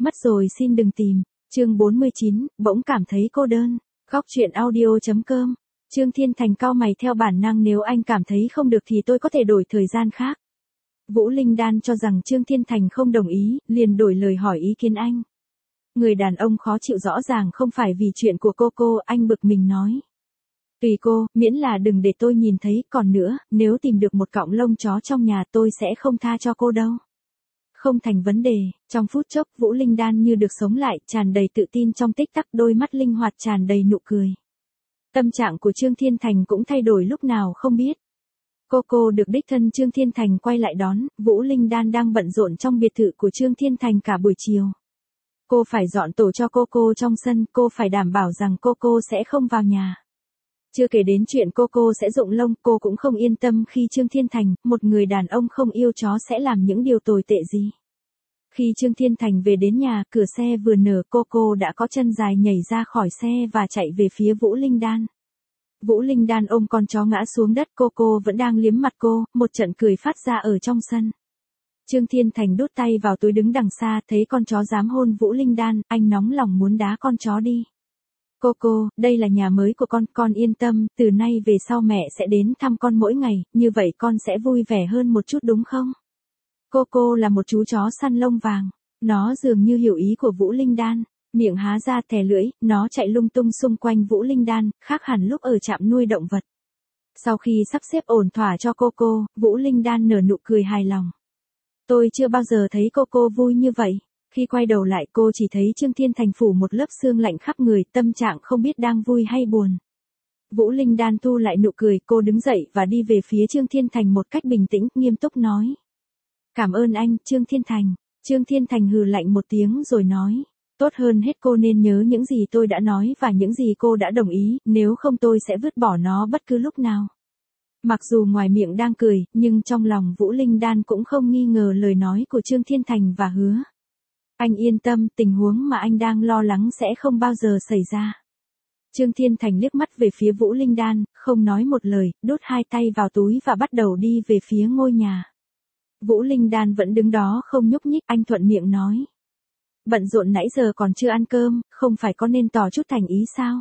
Mất rồi xin đừng tìm. Chương 49, bỗng cảm thấy cô đơn. Góc truyện audio.com. Trương Thiên Thành cau mày theo bản năng, nếu anh cảm thấy không được thì tôi có thể đổi thời gian khác. Vũ Linh Đan cho rằng Trương Thiên Thành không đồng ý, liền đổi lời hỏi ý kiến anh. Người đàn ông khó chịu rõ ràng không phải vì chuyện của cô, anh bực mình nói. Tùy cô, miễn là đừng để tôi nhìn thấy, còn nữa, nếu tìm được một cọng lông chó trong nhà tôi sẽ không tha cho cô đâu. Không thành vấn đề. Trong phút chốc, Vũ Linh Đan như được sống lại, tràn đầy tự tin, trong tích tắc đôi mắt linh hoạt tràn đầy nụ cười. Tâm trạng của Trương Thiên Thành cũng thay đổi lúc nào không biết. Cô được đích thân Trương Thiên Thành quay lại đón, Vũ Linh Đan đang bận rộn trong biệt thự của Trương Thiên Thành cả buổi chiều. Cô phải dọn tổ cho cô trong sân, cô phải đảm bảo rằng cô sẽ không vào nhà. Chưa kể đến chuyện cô sẽ rụng lông, cô cũng không yên tâm khi Trương Thiên Thành, một người đàn ông không yêu chó, sẽ làm những điều tồi tệ gì. Khi Trương Thiên Thành về đến nhà, cửa xe vừa nở, cô đã có chân dài nhảy ra khỏi xe và chạy về phía Vũ Linh Đan. Vũ Linh Đan ôm con chó ngã xuống đất, cô vẫn đang liếm mặt cô, một trận cười phát ra ở trong sân. Trương Thiên Thành đút tay vào túi đứng đằng xa, thấy con chó dám hôn Vũ Linh Đan, anh nóng lòng muốn đá con chó đi. Cô, đây là nhà mới của con yên tâm, từ nay về sau mẹ sẽ đến thăm con mỗi ngày, như vậy con sẽ vui vẻ hơn một chút đúng không? Cô là một chú chó săn lông vàng, nó dường như hiểu ý của Vũ Linh Đan, miệng há ra thè lưỡi, nó chạy lung tung xung quanh Vũ Linh Đan, khác hẳn lúc ở trạm nuôi động vật. Sau khi sắp xếp ổn thỏa cho cô, Vũ Linh Đan nở nụ cười hài lòng. Tôi chưa bao giờ thấy cô vui như vậy. Khi quay đầu lại cô chỉ thấy Trương Thiên Thành phủ một lớp sương lạnh khắp người, tâm trạng không biết đang vui hay buồn. Vũ Linh Đan thu lại nụ cười, cô đứng dậy và đi về phía Trương Thiên Thành một cách bình tĩnh, nghiêm túc nói. Cảm ơn anh, Trương Thiên Thành. Trương Thiên Thành hừ lạnh một tiếng rồi nói. Tốt hơn hết cô nên nhớ những gì tôi đã nói và những gì cô đã đồng ý, nếu không tôi sẽ vứt bỏ nó bất cứ lúc nào. Mặc dù ngoài miệng đang cười, nhưng trong lòng Vũ Linh Đan cũng không nghi ngờ lời nói của Trương Thiên Thành và hứa. Anh yên tâm, tình huống mà anh đang lo lắng sẽ không bao giờ xảy ra. Trương Thiên Thành liếc mắt về phía Vũ Linh Đan, không nói một lời, đút hai tay vào túi và bắt đầu đi về phía ngôi nhà. Vũ Linh Đan vẫn đứng đó không nhúc nhích, anh thuận miệng nói. Bận rộn nãy giờ còn chưa ăn cơm, không phải có nên tỏ chút thành ý sao?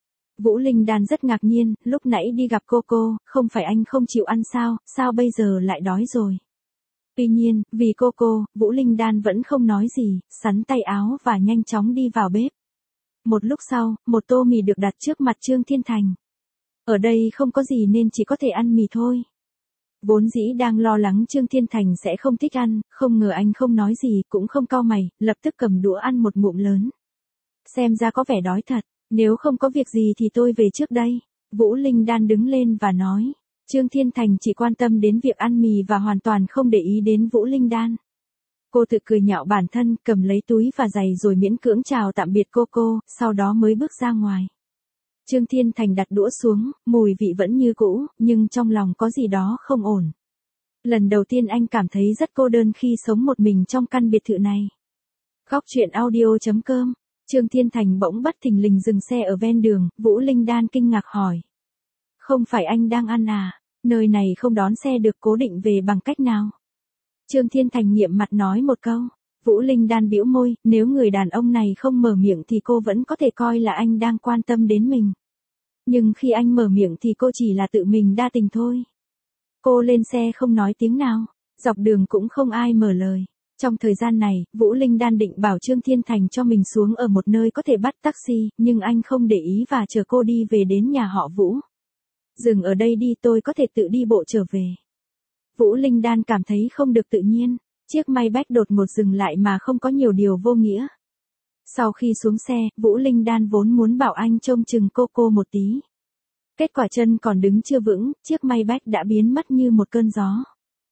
Vũ Linh Đan rất ngạc nhiên, lúc nãy đi gặp cô, không phải anh không chịu ăn sao bây giờ lại đói rồi? Tuy nhiên, vì cô, Vũ Linh Đan vẫn không nói gì, sắn tay áo và nhanh chóng đi vào bếp. Một lúc sau, một tô mì được đặt trước mặt Trương Thiên Thành. Ở đây không có gì nên chỉ có thể ăn mì thôi. Vốn dĩ đang lo lắng Trương Thiên Thành sẽ không thích ăn, không ngờ anh không nói gì, cũng không cau mày, lập tức cầm đũa ăn một ngụm lớn. Xem ra có vẻ đói thật, nếu không có việc gì thì tôi về trước đây. Vũ Linh Đan đứng lên và nói. Trương Thiên Thành chỉ quan tâm đến việc ăn mì và hoàn toàn không để ý đến Vũ Linh Đan. Cô tự cười nhạo bản thân, cầm lấy túi và giày rồi miễn cưỡng chào tạm biệt cô, sau đó mới bước ra ngoài. Trương Thiên Thành đặt đũa xuống, mùi vị vẫn như cũ, nhưng trong lòng có gì đó không ổn. Lần đầu tiên anh cảm thấy rất cô đơn khi sống một mình trong căn biệt thự này. Góc truyện audio.com. Trương Thiên Thành bỗng bất thình lình dừng xe ở ven đường, Vũ Linh Đan kinh ngạc hỏi. Không phải anh đang ăn à? Nơi này không đón xe được, cố định về bằng cách nào? Trương Thiên Thành nghiệm mặt nói một câu. Vũ Linh Đan bĩu môi, nếu người đàn ông này không mở miệng thì cô vẫn có thể coi là anh đang quan tâm đến mình. Nhưng khi anh mở miệng thì cô chỉ là tự mình đa tình thôi. Cô lên xe không nói tiếng nào, dọc đường cũng không ai mở lời. Trong thời gian này, Vũ Linh Đan định bảo Trương Thiên Thành cho mình xuống ở một nơi có thể bắt taxi, nhưng anh không để ý và chờ cô đi về đến nhà họ Vũ. Dừng ở đây đi, tôi có thể tự đi bộ trở về. Vũ Linh Đan cảm thấy không được tự nhiên, chiếc Maybach đột ngột dừng lại mà không có nhiều điều vô nghĩa. Sau khi xuống xe, Vũ Linh Đan vốn muốn bảo anh trông chừng cô một tí. Kết quả chân còn đứng chưa vững, chiếc Maybach đã biến mất như một cơn gió.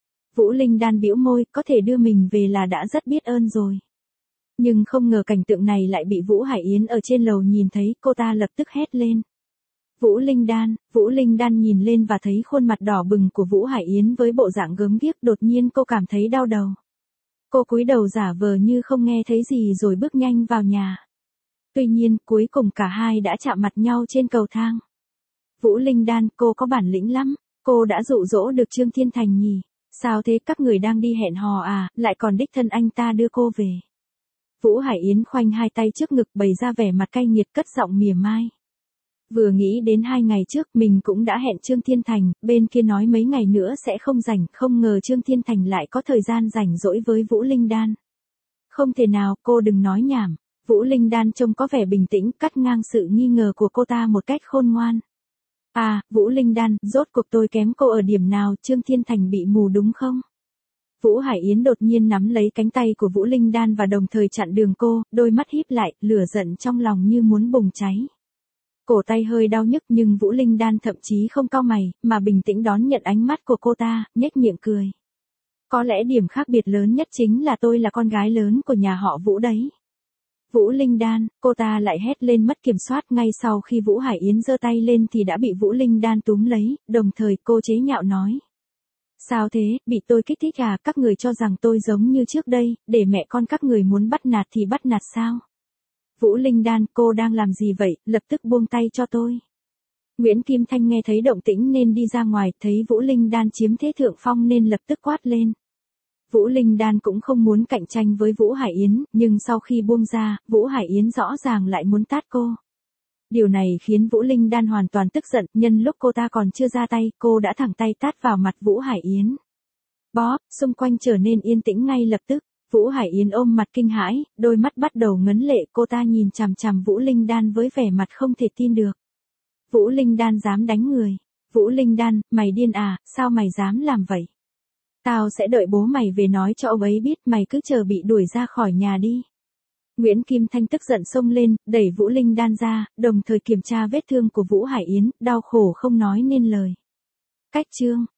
Vũ Linh Đan bĩu môi, có thể đưa mình về là đã rất biết ơn rồi. Nhưng không ngờ cảnh tượng này lại bị Vũ Hải Yến ở trên lầu nhìn thấy, cô ta lập tức hét lên. Vũ Linh Đan nhìn lên và thấy khuôn mặt đỏ bừng của Vũ Hải Yến với bộ dạng gớm ghiếc, đột nhiên cô cảm thấy đau đầu. Cô cúi đầu giả vờ như không nghe thấy gì rồi bước nhanh vào nhà. Tuy nhiên, cuối cùng cả hai đã chạm mặt nhau trên cầu thang. Vũ Linh Đan, cô có bản lĩnh lắm, cô đã dụ dỗ được Trương Thiên Thành nhỉ? Sao thế, các người đang đi hẹn hò à, lại còn đích thân anh ta đưa cô về? Vũ Hải Yến khoanh hai tay trước ngực bày ra vẻ mặt cay nghiệt cất giọng mỉa mai. Vừa nghĩ đến 2 ngày trước mình cũng đã hẹn Trương Thiên Thành, bên kia nói mấy ngày nữa sẽ không rảnh, không ngờ Trương Thiên Thành lại có thời gian rảnh rỗi với Vũ Linh Đan. Không thể nào, cô đừng nói nhảm. Vũ Linh Đan trông có vẻ bình tĩnh, cắt ngang sự nghi ngờ của cô ta một cách khôn ngoan. À, Vũ Linh Đan, rốt cuộc tôi kém cô ở điểm nào, Trương Thiên Thành bị mù đúng không? Vũ Hải Yến đột nhiên nắm lấy cánh tay của Vũ Linh Đan và đồng thời chặn đường cô, đôi mắt híp lại, lửa giận trong lòng như muốn bùng cháy. Cổ tay hơi đau nhức nhưng Vũ Linh Đan thậm chí không cau mày, mà bình tĩnh đón nhận ánh mắt của cô ta, nhếch miệng cười. Có lẽ điểm khác biệt lớn nhất chính là tôi là con gái lớn của nhà họ Vũ đấy. Vũ Linh Đan, cô ta lại hét lên mất kiểm soát, ngay sau khi Vũ Hải Yến giơ tay lên thì đã bị Vũ Linh Đan túm lấy, đồng thời cô chế nhạo nói. Sao thế, bị tôi kích thích à, các người cho rằng tôi giống như trước đây, để mẹ con các người muốn bắt nạt thì bắt nạt sao? Vũ Linh Đan, cô đang làm gì vậy, lập tức buông tay cho tôi. Nguyễn Kim Thanh nghe thấy động tĩnh nên đi ra ngoài, thấy Vũ Linh Đan chiếm thế thượng phong nên lập tức quát lên. Vũ Linh Đan cũng không muốn cạnh tranh với Vũ Hải Yến, nhưng sau khi buông ra, Vũ Hải Yến rõ ràng lại muốn tát cô. Điều này khiến Vũ Linh Đan hoàn toàn tức giận, nhân lúc cô ta còn chưa ra tay, cô đã thẳng tay tát vào mặt Vũ Hải Yến. Bóp, xung quanh trở nên yên tĩnh ngay lập tức. Vũ Hải Yến ôm mặt kinh hãi, đôi mắt bắt đầu ngấn lệ, cô ta nhìn chằm chằm Vũ Linh Đan với vẻ mặt không thể tin được. Vũ Linh Đan dám đánh người. Vũ Linh Đan, mày điên à, sao mày dám làm vậy? Tao sẽ đợi bố mày về nói cho ông ấy biết, mày cứ chờ bị đuổi ra khỏi nhà đi. Nguyễn Kim Thanh tức giận xông lên, đẩy Vũ Linh Đan ra, đồng thời kiểm tra vết thương của Vũ Hải Yến, đau khổ không nói nên lời. Cách chương